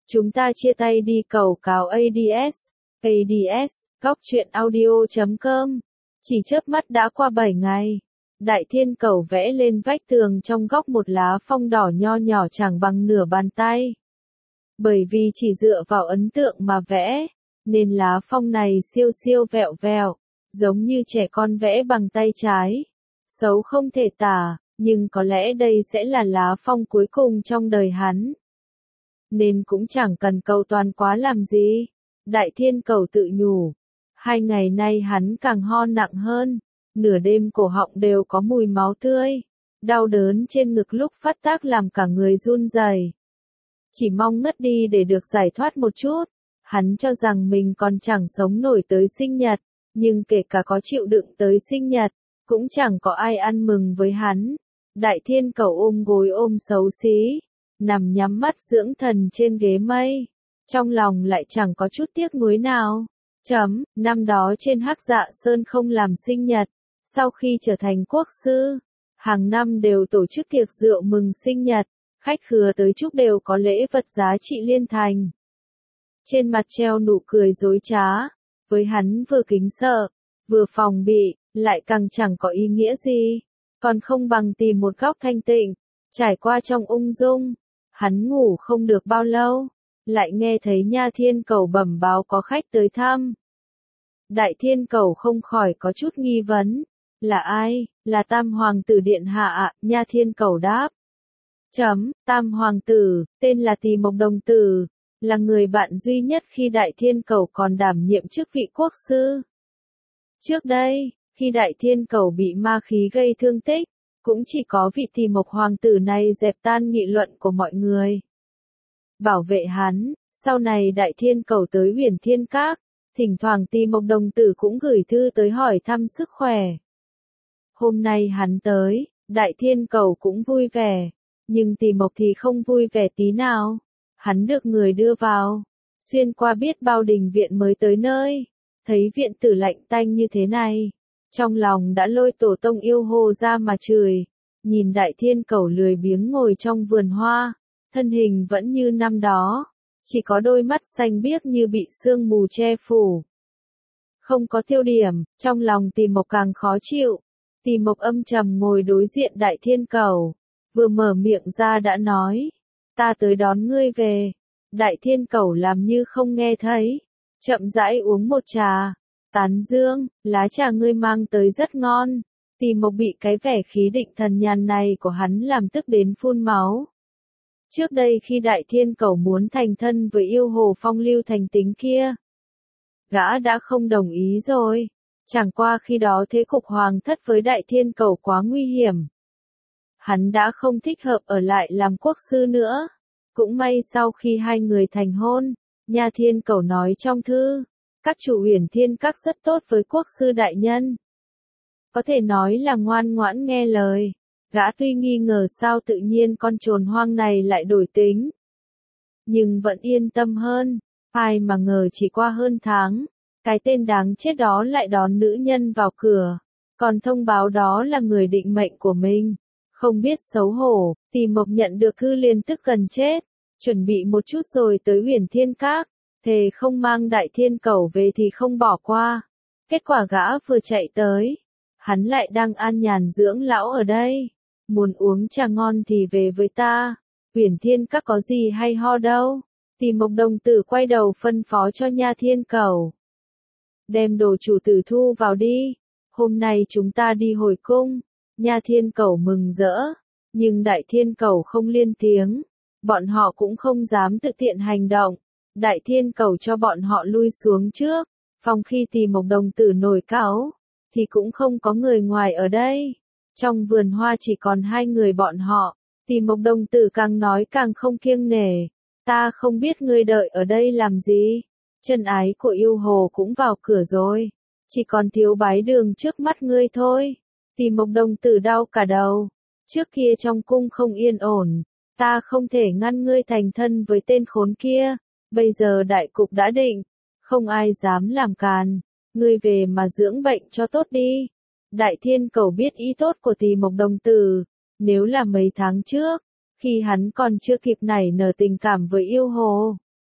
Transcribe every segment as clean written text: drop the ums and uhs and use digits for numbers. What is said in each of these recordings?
Chúng ta chia tay đi cầu cáo ADS. ADS, góc truyện audio.com. Chỉ chớp mắt đã qua 7 ngày. Đại Thiên Cầu vẽ lên vách tường trong góc một lá phong đỏ nho nhỏ chẳng bằng nửa bàn tay. Bởi vì chỉ dựa vào ấn tượng mà vẽ, nên lá phong này siêu siêu vẹo vẹo, giống như trẻ con vẽ bằng tay trái. Xấu không thể tả, nhưng có lẽ đây sẽ là lá phong cuối cùng trong đời hắn. Nên cũng chẳng cần cầu toàn quá làm gì. Đại Thiên Cầu tự nhủ. 2 ngày nay hắn càng ho nặng hơn. Nửa đêm cổ họng đều có mùi máu tươi. Đau đớn trên ngực lúc phát tác làm cả người run rẩy. Chỉ mong ngất đi để được giải thoát một chút. Hắn cho rằng mình còn chẳng sống nổi tới sinh nhật. Nhưng kể cả có chịu đựng tới sinh nhật, cũng chẳng có ai ăn mừng với hắn. Đại Thiên Cầu ôm gối ôm xấu xí, nằm nhắm mắt dưỡng thần trên ghế mây. Trong lòng lại chẳng có chút tiếc nuối nào. Năm đó trên Hắc Dạ Sơn không làm sinh nhật. Sau khi trở thành quốc sư, hàng năm đều tổ chức tiệc rượu mừng sinh nhật. Khách khứa tới chúc đều có lễ vật giá trị liên thành. Trên mặt treo nụ cười dối trá. Với hắn vừa kính sợ, vừa phòng bị, lại càng chẳng có ý nghĩa gì. Còn không bằng tìm một góc thanh tịnh, trải qua trong ung dung. Hắn ngủ không được bao lâu, lại nghe thấy Nha Thiên Cầu bẩm báo có khách tới thăm. Đại Thiên Cầu không khỏi có chút nghi vấn. Là ai? Là Tam Hoàng tử điện hạ ạ, Nha Thiên Cầu đáp. Tam Hoàng tử, tên là Tỳ Mộc Đồng Tử, là người bạn duy nhất khi Đại Thiên Cầu còn đảm nhiệm chức vị quốc sư. Trước đây, khi Đại Thiên Cầu bị ma khí gây thương tích, cũng chỉ có vị Tỳ Mộc Hoàng tử này dẹp tan nghị luận của mọi người. Bảo vệ hắn, sau này Đại Thiên Cầu tới Huyền Thiên Các, thỉnh thoảng Tỳ Mộc Đồng Tử cũng gửi thư tới hỏi thăm sức khỏe. Hôm nay hắn tới, Đại Thiên Cầu cũng vui vẻ, nhưng Tỳ Mộc thì không vui vẻ tí nào. Hắn được người đưa vào, xuyên qua biết bao đình viện mới tới nơi, thấy viện tử lạnh tanh như thế này. Trong lòng đã lôi tổ tông yêu hồ ra mà chửi, nhìn Đại Thiên Cầu lười biếng ngồi trong vườn hoa, thân hình vẫn như năm đó, chỉ có đôi mắt xanh biếc như bị sương mù che phủ. Không có tiêu điểm, trong lòng Tỳ Mộc càng khó chịu. Tỳ Mộc âm trầm ngồi đối diện Đại Thiên Cầu, vừa mở miệng ra đã nói, ta tới đón ngươi về. Đại Thiên Cầu làm như không nghe thấy, chậm rãi uống một trà. Tán dương, lá trà ngươi mang tới rất ngon. Tỳ Mộc bị cái vẻ khí định thần nhàn này của hắn làm tức đến phun máu. Trước đây khi Đại Thiên Cầu muốn thành thân với yêu hồ phong lưu thành tính kia, gã đã không đồng ý rồi. Chẳng qua khi đó thế cục hoàng thất với Đại Thiên Cầu quá nguy hiểm. Hắn đã không thích hợp ở lại làm quốc sư nữa. Cũng may sau khi hai người thành hôn, Nha Thiên Cầu nói trong thư, các chủ Huyền Thiên Các rất tốt với quốc sư đại nhân. Có thể nói là ngoan ngoãn nghe lời. Gã tuy nghi ngờ sao tự nhiên con trồn hoang này lại đổi tính, nhưng vẫn yên tâm hơn. Ai mà ngờ chỉ qua hơn tháng, cái tên đáng chết đó lại đón nữ nhân vào cửa, còn thông báo đó là người định mệnh của mình. Không biết xấu hổ, Tỳ Mộc nhận được thư liền tức gần chết, chuẩn bị một chút rồi tới Huyền Thiên Các, thề không mang Đại Thiên Cầu về thì không bỏ qua. Kết quả gã vừa chạy tới, hắn lại đang an nhàn dưỡng lão ở đây. Muốn uống trà ngon thì về với ta, Huyền Thiên Các có gì hay ho đâu. Tỳ Mộc Đồng Tử quay đầu phân phó cho Nha Thiên Cầu. Đem đồ chủ tử thu vào đi, hôm nay chúng ta đi hồi cung. Nha Thiên Cầu mừng rỡ, nhưng Đại Thiên Cầu không liên tiếng. Bọn họ cũng không dám tự tiện hành động. Đại Thiên Cầu cho bọn họ lui xuống trước. Phòng khi Tỳ Mộc Đồng Tử nổi cáu, thì cũng không có người ngoài ở đây. Trong vườn hoa chỉ còn hai người bọn họ. Tỳ Mộc Đồng Tử càng nói càng không kiêng nể. Ta không biết ngươi đợi ở đây làm gì. Chân ái của yêu hồ cũng vào cửa rồi. Chỉ còn thiếu bái đường trước mắt ngươi thôi. Tỳ Mộc Đồng Tử đau cả đầu. Trước kia trong cung không yên ổn. Ta không thể ngăn ngươi thành thân với tên khốn kia. Bây giờ đại cục đã định. Không ai dám làm càn. Ngươi về mà dưỡng bệnh cho tốt đi. Đại Thiên Cầu biết ý tốt của Tỳ Mộc Đồng Tử. Nếu là mấy tháng trước, khi hắn còn chưa kịp nảy nở tình cảm với yêu hồ,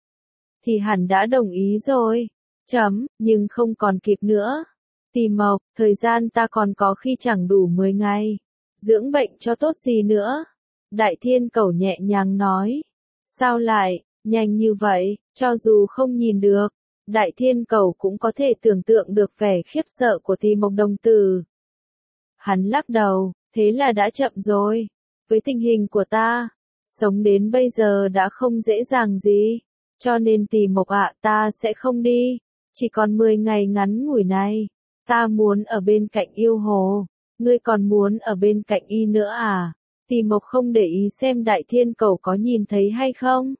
thì hẳn đã đồng ý rồi. Nhưng không còn kịp nữa. Tì Mộc, thời gian ta còn có khi chẳng đủ 10 ngày. Dưỡng bệnh cho tốt gì nữa. Đại Thiên Cẩu nhẹ nhàng nói. Sao lại, nhanh như vậy, cho dù không nhìn được. Đại Thiên Cẩu cũng có thể tưởng tượng được vẻ khiếp sợ của Tì Mộc đồng tử. Hắn lắc đầu, thế là đã chậm rồi. Với tình hình của ta, sống đến bây giờ đã không dễ dàng gì. Cho nên Tì Mộc ạ, ta sẽ không đi. Chỉ còn 10 ngày ngắn ngủi này. Ta muốn ở bên cạnh yêu hồ. Ngươi còn muốn ở bên cạnh y nữa à? Tì Mộc không để ý xem Đại Thiên Cẩu có nhìn thấy hay không.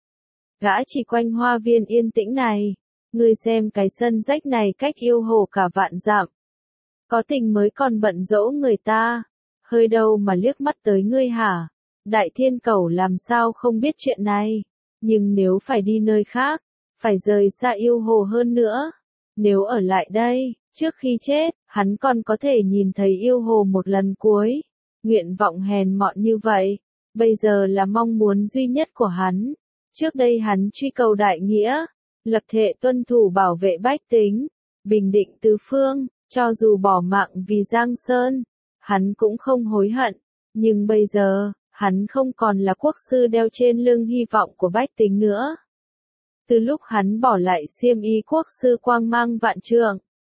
Gã chỉ quanh hoa viên yên tĩnh này. Ngươi xem cái sân rách này cách yêu hồ cả vạn dặm. Có tình mới còn bận dỗ người ta. Hơi đâu mà liếc mắt tới ngươi hả? Đại Thiên Cẩu làm sao không biết chuyện này. Nhưng nếu phải đi nơi khác, phải rời xa yêu hồ hơn nữa. Nếu ở lại đây, trước khi chết, hắn còn có thể nhìn thấy yêu hồ một lần cuối. Nguyện vọng hèn mọn như vậy, bây giờ là mong muốn duy nhất của hắn. Trước đây hắn truy cầu đại nghĩa, lập thệ tuân thủ bảo vệ bách tính, bình định tứ phương, cho dù bỏ mạng vì Giang Sơn, hắn cũng không hối hận. Nhưng bây giờ, hắn không còn là quốc sư đeo trên lưng hy vọng của bách tính nữa. Từ lúc hắn bỏ lại xiêm y quốc sư quang mang vạn trượng,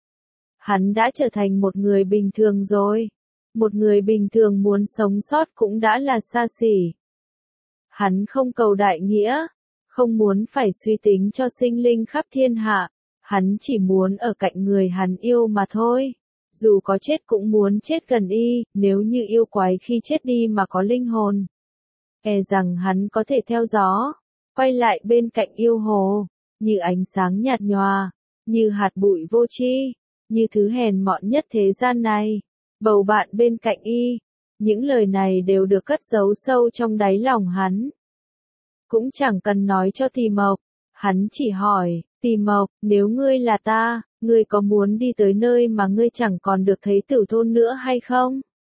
hắn đã trở thành một người bình thường rồi. Một người bình thường muốn sống sót cũng đã là xa xỉ. Hắn không cầu đại nghĩa, không muốn phải suy tính cho sinh linh khắp thiên hạ, hắn chỉ muốn ở cạnh người hắn yêu mà thôi. Dù có chết cũng muốn chết gần y, nếu như yêu quái khi chết đi mà có linh hồn. E rằng hắn có thể theo gió, quay lại bên cạnh yêu hồ, như ánh sáng nhạt nhòa, như hạt bụi vô tri, như thứ hèn mọn nhất thế gian này. Bầu bạn bên cạnh y, những lời này đều được cất giấu sâu trong đáy lòng hắn. Cũng chẳng cần nói cho Tì Mộc, hắn chỉ hỏi, Tì Mộc, nếu ngươi là ta, ngươi có muốn đi tới nơi mà ngươi chẳng còn được thấy Tửu Thôn nữa hay không?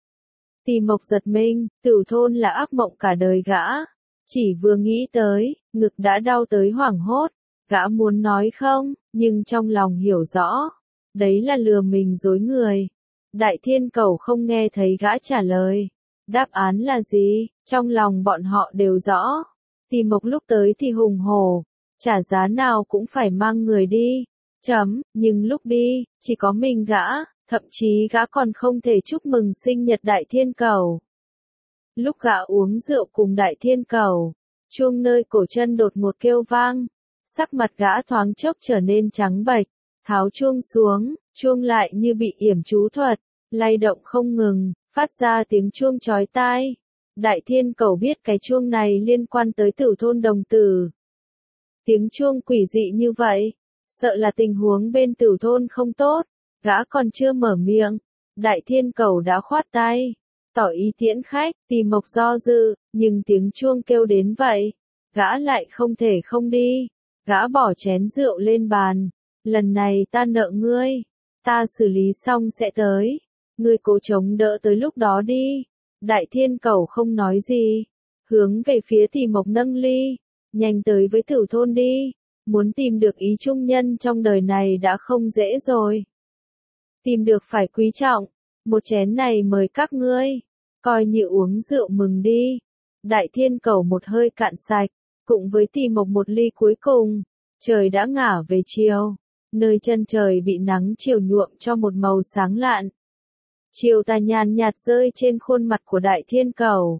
Tì Mộc giật mình, Tửu Thôn là ác mộng cả đời gã. Chỉ vừa nghĩ tới, ngực đã đau tới hoảng hốt. Gã muốn nói không, nhưng trong lòng hiểu rõ. Đấy là lừa mình dối người. Đại Thiên Cẩu không nghe thấy gã trả lời. Đáp án là gì, trong lòng bọn họ đều rõ. Tì Mộc lúc tới thì hùng hổ, trả giá nào cũng phải mang người đi. Nhưng lúc đi, chỉ có mình gã, thậm chí gã còn không thể chúc mừng sinh nhật Đại Thiên Cẩu. Lúc gã uống rượu cùng Đại Thiên Cẩu, chuông nơi cổ chân đột ngột kêu vang, sắc mặt gã thoáng chốc trở nên trắng bệch, tháo chuông xuống, chuông lại như bị yểm chú thuật, lay động không ngừng, phát ra tiếng chuông chói tai. Đại Thiên Cẩu biết cái chuông này liên quan tới Tửu Thôn đồng tử. Tiếng chuông quỷ dị như vậy, sợ là tình huống bên Tửu Thôn không tốt, gã còn chưa mở miệng, Đại Thiên Cẩu đã khoát tay, tỏ ý tiễn khách. Tì Mộc do dự, nhưng tiếng chuông kêu đến vậy, gã lại không thể không đi. Gã bỏ chén rượu lên bàn, lần này ta nợ ngươi, ta xử lý xong sẽ tới, ngươi cố chống đỡ tới lúc đó đi. Đại Thiên Cẩu không nói gì, hướng về phía Tì Mộc nâng ly, nhanh tới với Tửu Thôn đi, muốn tìm được ý trung nhân trong đời này đã không dễ rồi. Tìm được phải quý trọng, một chén này mời các ngươi, coi như uống rượu mừng đi. Đại Thiên Cẩu một hơi cạn sạch, cùng với Tì Mộc một ly cuối cùng, trời đã ngả về chiều, nơi chân trời bị nắng chiều nhuộm cho một màu sáng lạn. Chiều tà nhàn nhạt rơi trên khuôn mặt của Đại Thiên Cẩu,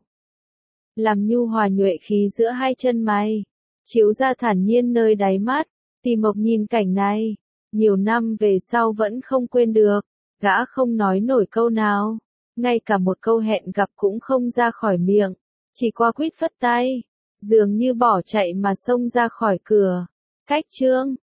làm nhu hòa nhuệ khí giữa hai chân mày, chiếu ra thản nhiên nơi đáy mắt. Tì Mộc nhìn cảnh này, nhiều năm về sau vẫn không quên được, gã không nói nổi câu nào, ngay cả một câu hẹn gặp cũng không ra khỏi miệng, chỉ qua quýt phất tay, dường như bỏ chạy mà xông ra khỏi cửa. Cách chương